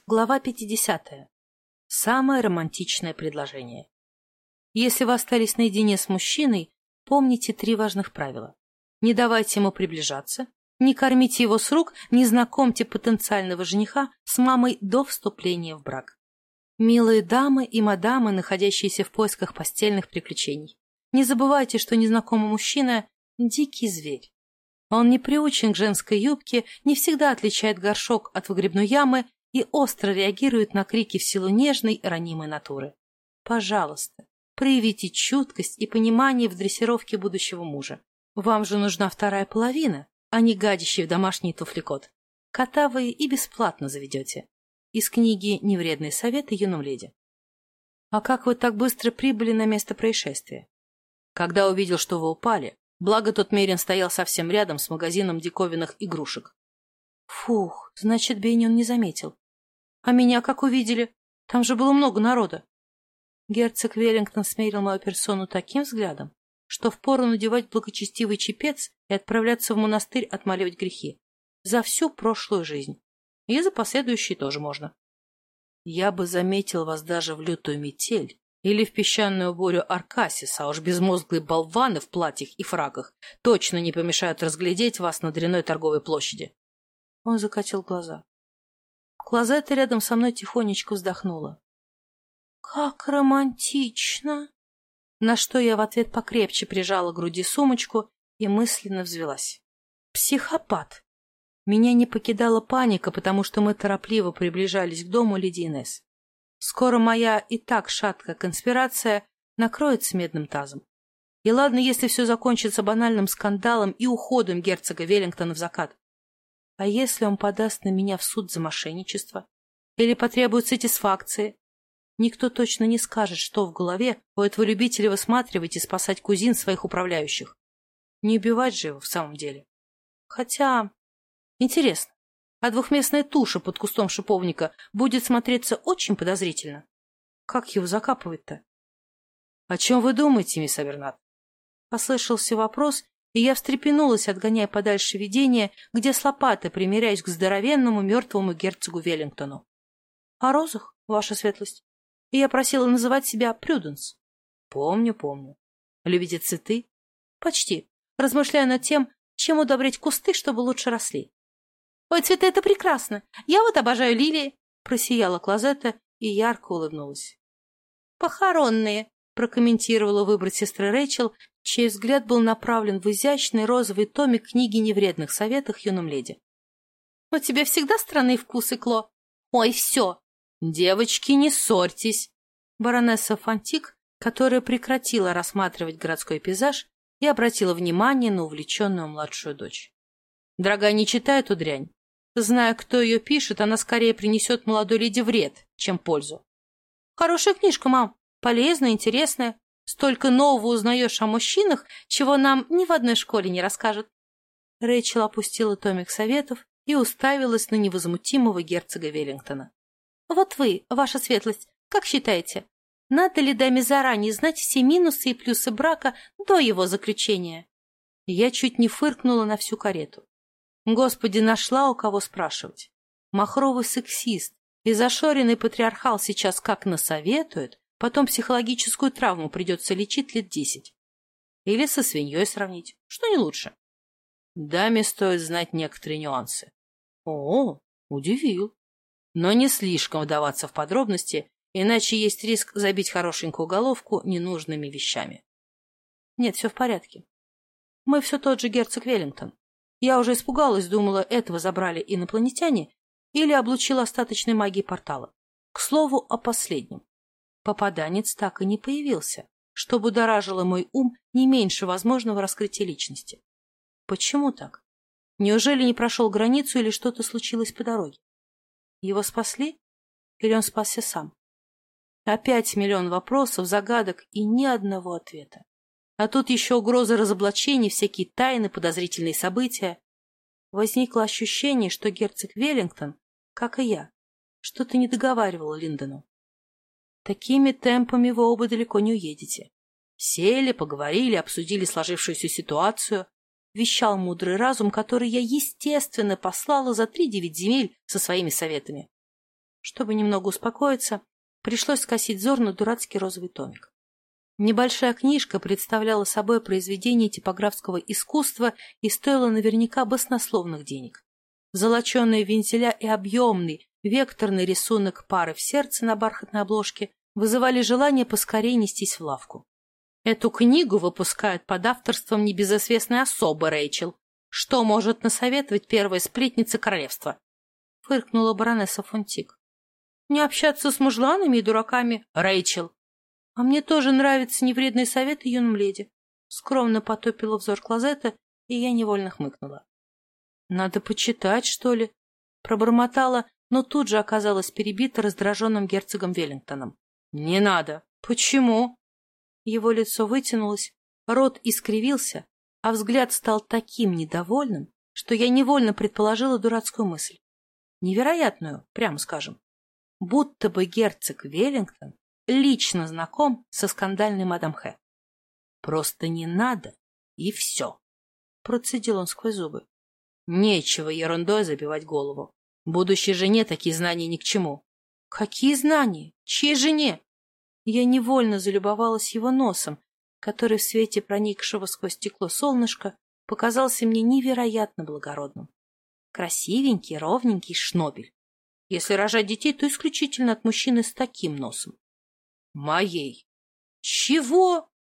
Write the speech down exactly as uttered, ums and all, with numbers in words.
Глава пятидесятая. Самое романтичное предложение. Если вы остались наедине с мужчиной, помните три важных правила. Не давайте ему приближаться, не кормите его с рук, не знакомьте потенциального жениха с мамой до вступления в брак. Милые дамы и мадамы, находящиеся в поисках постельных приключений, не забывайте, что незнакомый мужчина – дикий зверь. Он не приучен к женской юбке, не всегда отличает горшок от выгребной ямы и остро реагирует на крики в силу нежной, ранимой натуры. Пожалуйста, проявите чуткость и понимание в дрессировке будущего мужа. Вам же нужна вторая половина, а не гадящий в домашний туфлекот. Кота вы и бесплатно заведете. Из книги «Невредные советы юным леди». А как вы так быстро прибыли на место происшествия? Когда увидел, что вы упали, благо тот Мерин стоял совсем рядом с магазином диковинных игрушек. Фух, значит, Бенни он не заметил. А меня как увидели? Там же было много народа. Герцог Веллингтон смерил мою персону таким взглядом, что впору надевать благочестивый чепец и отправляться в монастырь отмаливать грехи. За всю прошлую жизнь. И за последующие тоже можно. Я бы заметил вас даже в лютую метель или в песчаную бурю Аркасиса, а уж безмозглые болваны в платьях и фраках точно не помешают разглядеть вас на дрянной торговой площади. Он закатил глаза. Клозетта рядом со мной тихонечко вздохнула. «Как романтично!» На что я в ответ покрепче прижала к груди сумочку и мысленно взвелась. «Психопат!» Меня не покидала паника, потому что мы торопливо приближались к дому леди Инесс. Скоро моя и так шаткая конспирация накроется медным тазом. И ладно, если все закончится банальным скандалом и уходом герцога Веллингтона в закат. А если он подаст на меня в суд за мошенничество? Или потребует сатисфакции? Никто точно не скажет, что в голове у этого любителя высматривать и спасать кузин своих управляющих. Не убивать же его в самом деле. Хотя, интересно, а двухместная туша под кустом шиповника будет смотреться очень подозрительно. Как его закапывать-то? — О чем вы думаете, мисс Абернат? Послышался вопрос, и я встрепенулась, отгоняя подальше видение, где с лопатой примиряюсь к здоровенному мертвому герцогу Веллингтону. — О розах, ваша светлость. И я просила называть себя Прюденс. — Помню, помню. Любите цветы? — Почти. Размышляю над тем, чем удобрить кусты, чтобы лучше росли. — Ой, цветы — это прекрасно! Я вот обожаю лилии! — просияла Клозетта и ярко улыбнулась. — Похоронные! — прокомментировала выбор сестры Рэйчел, чей взгляд был направлен в изящный розовый томик книги «Невредных советах юным леди». — У тебя всегда странные вкусы, Кло. Ой, все! Девочки, не ссорьтесь! Баронесса Фантик, которая прекратила рассматривать городской пейзаж и обратила внимание на увлеченную младшую дочь. — Дорогая, не читай эту дрянь. Зная, кто ее пишет, она скорее принесет молодой леди вред, чем пользу. — Хорошая книжка, мам. Полезная, интересная. Столько нового узнаешь о мужчинах, чего нам ни в одной школе не расскажут. Рэйчел опустила томик советов и уставилась на невозмутимого герцога Веллингтона. — Вот вы, ваша светлость, как считаете, надо ли даме заранее знать все минусы и плюсы брака до его заключения? Я чуть не фыркнула на всю карету. Господи, нашла у кого спрашивать. Махровый сексист и зашоренный патриархал сейчас как насоветует, потом психологическую травму придется лечить лет десять. Или со свиньей сравнить. Что не лучше? Даме стоит знать некоторые нюансы. О, удивил. Но не слишком вдаваться в подробности, иначе есть риск забить хорошенькую головку ненужными вещами. Нет, все в порядке. Мы все тот же герцог Веллингтон. Я уже испугалась, думала, этого забрали инопланетяне или облучила остаточной магией портала. К слову о последнем. Попаданец так и не появился, что будоражило мой ум не меньше возможного раскрытия личности. Почему так? Неужели не прошел границу или что-то случилось по дороге? Его спасли? Или он спасся сам? Опять миллион вопросов, загадок и ни одного ответа. А тут еще угрозы разоблачений, всякие тайны, подозрительные события. Возникло ощущение, что герцог Веллингтон, как и я, что-то не договаривал Линдону. Такими темпами вы оба далеко не уедете. Сели, поговорили, обсудили сложившуюся ситуацию. Вещал мудрый разум, который я, естественно, послала за три девять земель со своими советами. Чтобы немного успокоиться, пришлось скосить взор на дурацкий розовый томик. Небольшая книжка представляла собой произведение типографского искусства и стоила наверняка баснословных денег. Золоченые вензеля и объемный, векторный рисунок пары в сердце на бархатной обложке вызывали желание поскорее нестись в лавку. Эту книгу выпускают под авторством небезызвестной особы, Рэйчел. Что может насоветовать первая сплетница королевства? Фыркнула баронесса Фонтик. Не общаться с мужланами и дураками, Рэйчел. А мне тоже нравятся невредные советы юным леди. Скромно потупила взор клозета, и я невольно хмыкнула. Надо почитать, что ли? Пробормотала, но тут же оказалась перебита раздраженным герцогом Веллингтоном. Не надо. Почему? Его лицо вытянулось, рот искривился, а взгляд стал таким недовольным, что я невольно предположила дурацкую мысль. Невероятную, прямо скажем. Будто бы герцог Веллингтон лично знаком со скандальной мадам Хэ. Просто не надо, и все. Процедил он сквозь зубы. Нечего ерундой забивать голову. Будущей жене такие знания ни к чему. Какие знания? Чьей жене? Я невольно залюбовалась его носом, который в свете проникшего сквозь стекло солнышка показался мне невероятно благородным. Красивенький, ровненький шнобель. Если рожать детей, то исключительно от мужчины с таким носом. Моей. Чего?